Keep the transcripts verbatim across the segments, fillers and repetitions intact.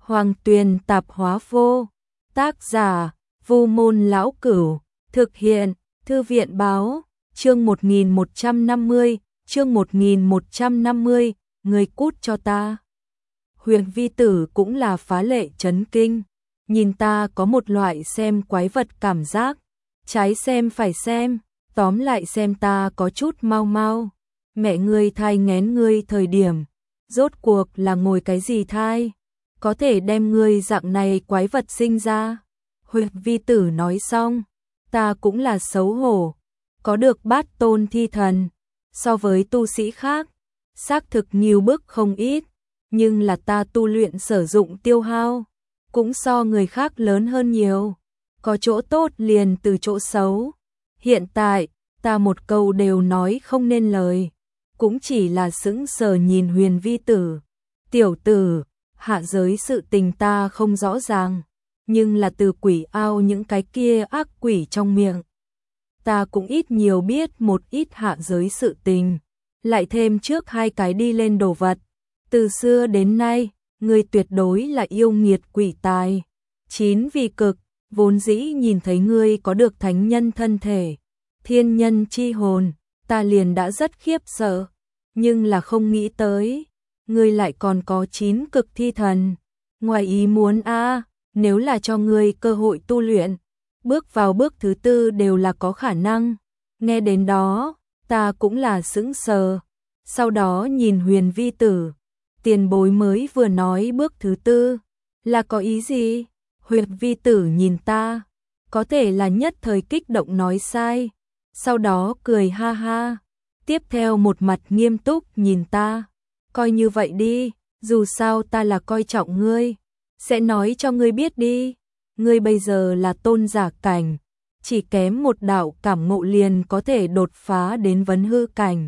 Hoàng Tuyền Tạp Hóa Vô. Tác giả: Vu Môn Lão Cửu. Thực hiện: Thư viện báo. Chương một nghìn một trăm năm mươi, chương một nghìn một trăm năm mươi, người cút cho ta. Huyền Vi Tử cũng là phá lệ chấn kinh, nhìn ta có một loại xem quái vật cảm giác, trái xem phải xem, tóm lại xem ta có chút mau mau. Mẹ ngươi thai nghén ngươi thời điểm, rốt cuộc là ngồi cái gì thai, có thể đem ngươi dạng này quái vật sinh ra. Huyền Vi Tử nói xong, ta cũng là xấu hổ, có được bát tôn thi thần, so với tu sĩ khác, xác thực nhiều bước không ít, nhưng là ta tu luyện sử dụng tiêu hao, cũng so người khác lớn hơn nhiều, có chỗ tốt liền từ chỗ xấu. Hiện tại, ta một câu đều nói không nên lời, cũng chỉ là sững sờ nhìn Huyền Vi Tử. Tiểu tử, hạ giới sự tình ta không rõ ràng, nhưng là từ quỷ ao những cái kia ác quỷ trong miệng, ta cũng ít nhiều biết một ít hạ giới sự tình, lại thêm trước hai cái đi lên đồ vật. Từ xưa đến nay, ngươi tuyệt đối là yêu nghiệt quỷ tài. Chín vì cực, vốn dĩ nhìn thấy ngươi có được thánh nhân thân thể, thiên nhân chi hồn, ta liền đã rất khiếp sợ, nhưng là không nghĩ tới, ngươi lại còn có chín cực thi thần. Ngoài ý muốn a, nếu là cho ngươi cơ hội tu luyện, bước vào bước thứ tư đều là có khả năng. Nghe đến đó, ta cũng là sững sờ, sau đó nhìn Huyền Vi Tử. Tiền bối mới vừa nói bước thứ tư, là có ý gì? Huyền Vi Tử nhìn ta, có thể là nhất thời kích động nói sai, sau đó cười ha ha, tiếp theo một mặt nghiêm túc nhìn ta, coi như vậy đi, dù sao ta là coi trọng ngươi, sẽ nói cho ngươi biết đi, ngươi bây giờ là tôn giả cảnh, chỉ kém một đạo cảm ngộ liền có thể đột phá đến vấn hư cảnh.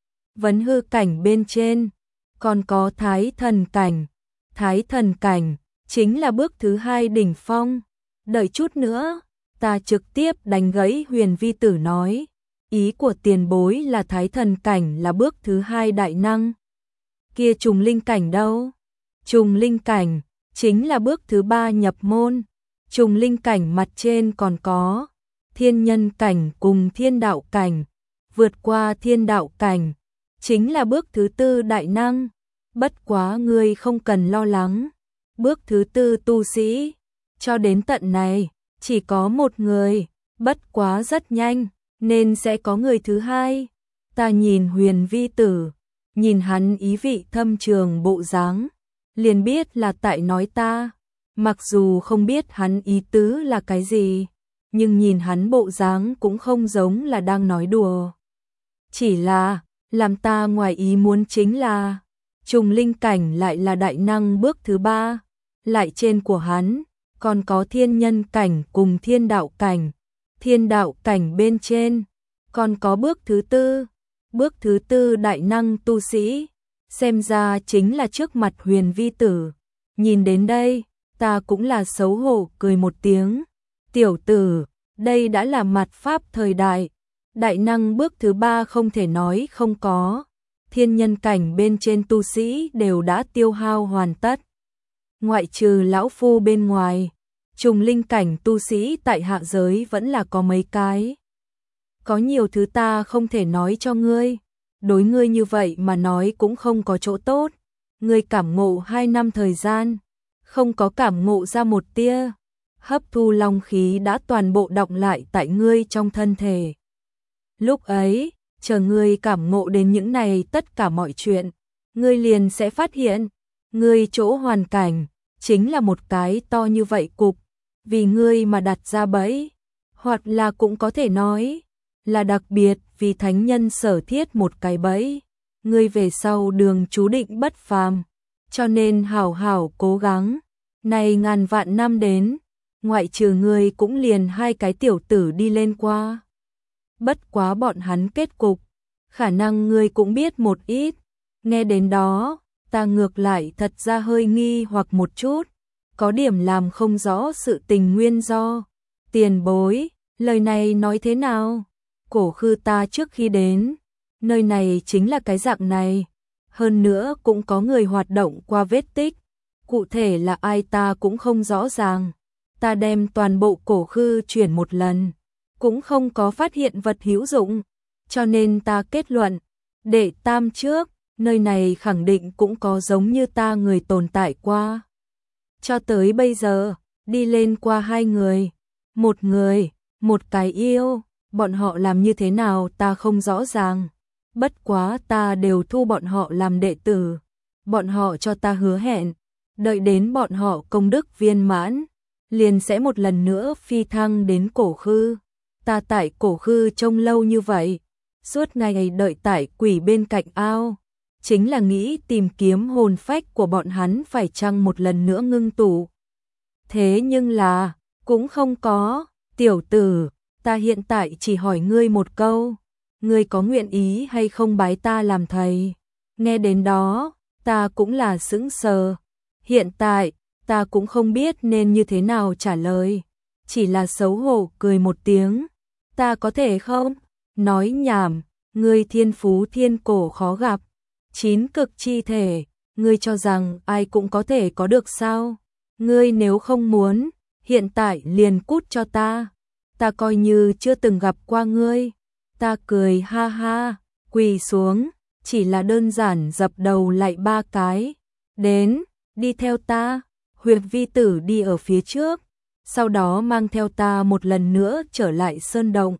Vấn hư cảnh bên trên, còn có thái thần cảnh, thái thần cảnh chính là bước thứ hai đỉnh phong. Đợi chút nữa, ta trực tiếp đánh gãy Huyền Vi Tử nói, ý của tiền bối là thái thần cảnh là bước thứ hai đại năng. Kia trùng linh cảnh đâu? Trùng linh cảnh chính là bước thứ ba nhập môn. Trùng linh cảnh mặt trên còn có thiên nhân cảnh cùng thiên đạo cảnh, vượt qua thiên đạo cảnh chính là bước thứ tư đại năng. Bất quá ngươi không cần lo lắng, bước thứ tư tu sĩ, cho đến tận này, chỉ có một người, bất quá rất nhanh, nên sẽ có người thứ hai. Ta nhìn Huyền Vi Tử, nhìn hắn ý vị thâm trường bộ dáng, liền biết là tại nói ta, mặc dù không biết hắn ý tứ là cái gì, nhưng nhìn hắn bộ dáng cũng không giống là đang nói đùa. Chỉ là, làm ta ngoài ý muốn chính là, trùng linh cảnh lại là đại năng bước thứ ba, lại trên của hắn, còn có thiên nhân cảnh cùng thiên đạo cảnh, thiên đạo cảnh bên trên, còn có bước thứ tư, bước thứ tư đại năng tu sĩ, xem ra chính là trước mặt Huyền Vi Tử. Nhìn đến đây, ta cũng là xấu hổ cười một tiếng, tiểu tử, đây đã là mạt pháp thời đại, đại năng bước thứ ba không thể nói không có. Thiên nhân cảnh bên trên tu sĩ đều đã tiêu hao hoàn tất. Ngoại trừ lão phu bên ngoài, trùng linh cảnh tu sĩ tại hạ giới vẫn là có mấy cái. Có nhiều thứ ta không thể nói cho ngươi, đối ngươi như vậy mà nói cũng không có chỗ tốt. Ngươi cảm ngộ hai năm thời gian, không có cảm ngộ ra một tia, hấp thu long khí đã toàn bộ đọng lại tại ngươi trong thân thể. Lúc ấy, chờ ngươi cảm ngộ đến những này tất cả mọi chuyện, ngươi liền sẽ phát hiện, ngươi chỗ hoàn cảnh, chính là một cái to như vậy cục, vì ngươi mà đặt ra bẫy, hoặc là cũng có thể nói, là đặc biệt vì thánh nhân sở thiết một cái bẫy, ngươi về sau đường chú định bất phàm, cho nên hảo hảo cố gắng, này ngàn vạn năm đến, ngoại trừ ngươi cũng liền hai cái tiểu tử đi lên qua. Bất quá bọn hắn kết cục, khả năng ngươi cũng biết một ít. Nghe đến đó, ta ngược lại thật ra hơi nghi hoặc một chút, có điểm làm không rõ sự tình nguyên do. Tiền bối, lời này nói thế nào? Cổ khư ta trước khi đến, nơi này chính là cái dạng này, hơn nữa cũng có người hoạt động qua vết tích. Cụ thể là ai ta cũng không rõ ràng. Ta đem toàn bộ cổ khư chuyển một lần, cũng không có phát hiện vật hữu dụng, cho nên ta kết luận, đệ tam trước, nơi này khẳng định cũng có giống như ta người tồn tại qua. Cho tới bây giờ, đi lên qua hai người, một người, một cái yêu, bọn họ làm như thế nào ta không rõ ràng. Bất quá ta đều thu bọn họ làm đệ tử, bọn họ cho ta hứa hẹn, đợi đến bọn họ công đức viên mãn, liền sẽ một lần nữa phi thăng đến cổ khư. Ta tại cổ khư trông lâu như vậy, suốt ngày đợi tại quỷ bên cạnh ao, chính là nghĩ tìm kiếm hồn phách của bọn hắn phải chăng một lần nữa ngưng tụ. Thế nhưng là, cũng không có. Tiểu tử, ta hiện tại chỉ hỏi ngươi một câu, ngươi có nguyện ý hay không bái ta làm thầy? Nghe đến đó, ta cũng là sững sờ. Hiện tại, ta cũng không biết nên như thế nào trả lời, chỉ là xấu hổ cười một tiếng. Ta có thể không? Nói nhảm, ngươi thiên phú thiên cổ khó gặp, chín cực chi thể, ngươi cho rằng ai cũng có thể có được sao? Ngươi nếu không muốn, hiện tại liền cút cho ta. Ta coi như chưa từng gặp qua ngươi. Ta cười ha ha, quỳ xuống, chỉ là đơn giản dập đầu lại ba cái. Đến, đi theo ta. Huyệt vi tử đi ở phía trước, sau đó mang theo ta một lần nữa trở lại sơn động.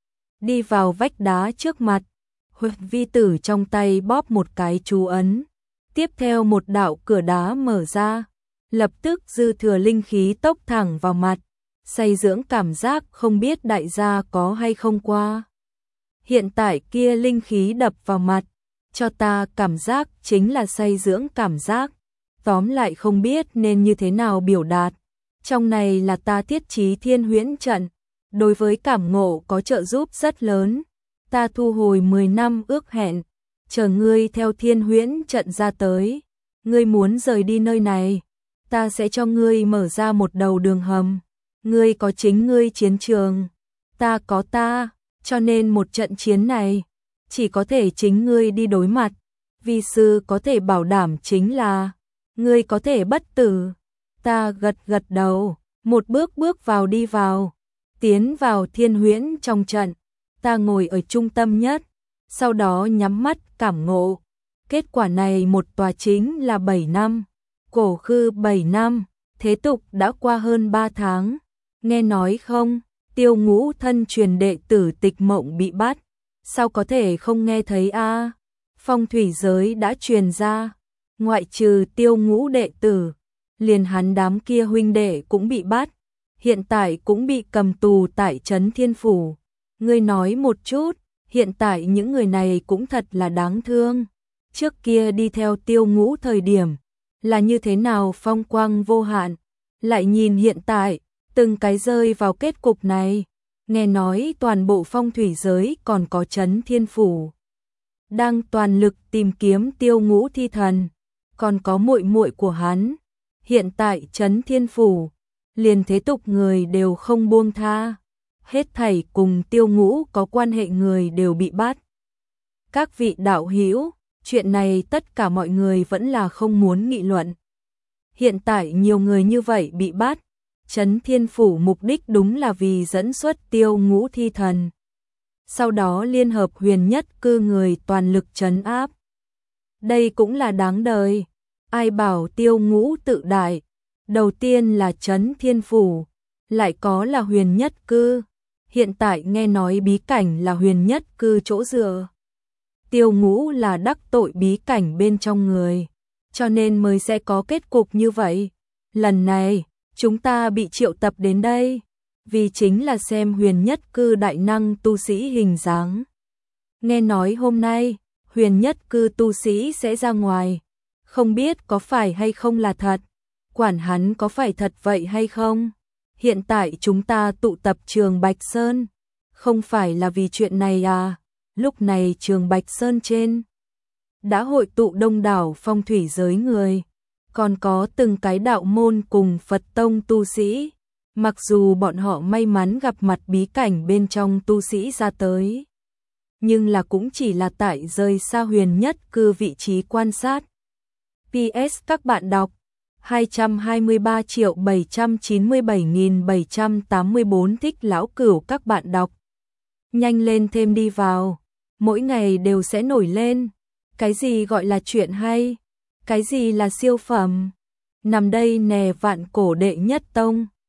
Đi vào vách đá trước mặt, huyệt vi tử trong tay bóp một cái chú ấn. Tiếp theo một đạo cửa đá mở ra, lập tức dư thừa linh khí tốc thẳng vào mặt, say dưỡng cảm giác không biết đại gia có hay không qua. Hiện tại kia linh khí đập vào mặt, cho ta cảm giác chính là say dưỡng cảm giác. Tóm lại không biết nên như thế nào biểu đạt. Trong này là ta thiết trí thiên huyễn trận, đối với cảm ngộ có trợ giúp rất lớn. Ta thu hồi mười năm ước hẹn, chờ ngươi theo thiên huyễn trận ra tới. Ngươi muốn rời đi nơi này, ta sẽ cho ngươi mở ra một đầu đường hầm. Ngươi có chính ngươi chiến trường, ta có ta, cho nên một trận chiến này, chỉ có thể chính ngươi đi đối mặt. Vi sư có thể bảo đảm chính là ngươi có thể bất tử. Ta gật gật đầu, một bước bước vào đi vào, tiến vào thiên huyễn trong trận. Ta ngồi ở trung tâm nhất, sau đó nhắm mắt cảm ngộ. Kết quả này một tòa chính là bảy năm, cổ khư bảy năm, thế tục đã qua hơn ba tháng. Nghe nói không, Tiêu Ngũ thân truyền đệ tử Tịch Mộng bị bắt, sao có thể không nghe thấy a? À? Phong thủy giới đã truyền ra, ngoại trừ Tiêu Ngũ đệ tử, liền hắn đám kia huynh đệ cũng bị bắt, hiện tại cũng bị cầm tù tại trấn Thiên Phủ. Ngươi nói một chút, hiện tại những người này cũng thật là đáng thương. Trước kia đi theo Tiêu Ngũ thời điểm, là như thế nào phong quang vô hạn, lại nhìn hiện tại, từng cái rơi vào kết cục này. Nghe nói toàn bộ phong thủy giới còn có trấn Thiên Phủ đang toàn lực tìm kiếm Tiêu Ngũ thi thần, còn có muội muội của hắn. Hiện tại trấn Thiên Phủ, liền thế tục người đều không buông tha, hết thảy cùng Tiêu Ngũ có quan hệ người đều bị bắt. Các vị đạo hữu, chuyện này tất cả mọi người vẫn là không muốn nghị luận. Hiện tại nhiều người như vậy bị bắt, trấn Thiên Phủ mục đích đúng là vì dẫn xuất Tiêu Ngũ thi thần, sau đó liên hợp huyền nhất cư người toàn lực trấn áp. Đây cũng là đáng đời. Ai bảo Tiêu Ngũ tự đại, đầu tiên là trấn Thiên Phủ, lại có là huyền nhất cư. Hiện tại nghe nói bí cảnh là huyền nhất cư chỗ dựa. Tiêu Ngũ là đắc tội bí cảnh bên trong người, cho nên mới sẽ có kết cục như vậy. Lần này, chúng ta bị triệu tập đến đây, vì chính là xem huyền nhất cư đại năng tu sĩ hình dáng. Nghe nói hôm nay, huyền nhất cư tu sĩ sẽ ra ngoài, không biết có phải hay không là thật, quản hắn có phải thật vậy hay không. Hiện tại chúng ta tụ tập Trường Bạch Sơn, không phải là vì chuyện này à? Lúc này Trường Bạch Sơn trên đã hội tụ đông đảo phong thủy giới người, còn có từng cái đạo môn cùng Phật tông tu sĩ. Mặc dù bọn họ may mắn gặp mặt bí cảnh bên trong tu sĩ ra tới, nhưng là cũng chỉ là tại rời xa huyền nhất cư vị trí quan sát. pê ét các bạn đọc, hai trăm hai mươi ba triệu bảy trăm chín mươi bảy nghìn bảy trăm tám mươi bốn thích lão cửu các bạn đọc. Nhanh lên thêm đi vào, mỗi ngày đều sẽ nổi lên. Cái gì gọi là chuyện hay? Cái gì là siêu phẩm? Nằm đây nè vạn cổ đệ nhất tông.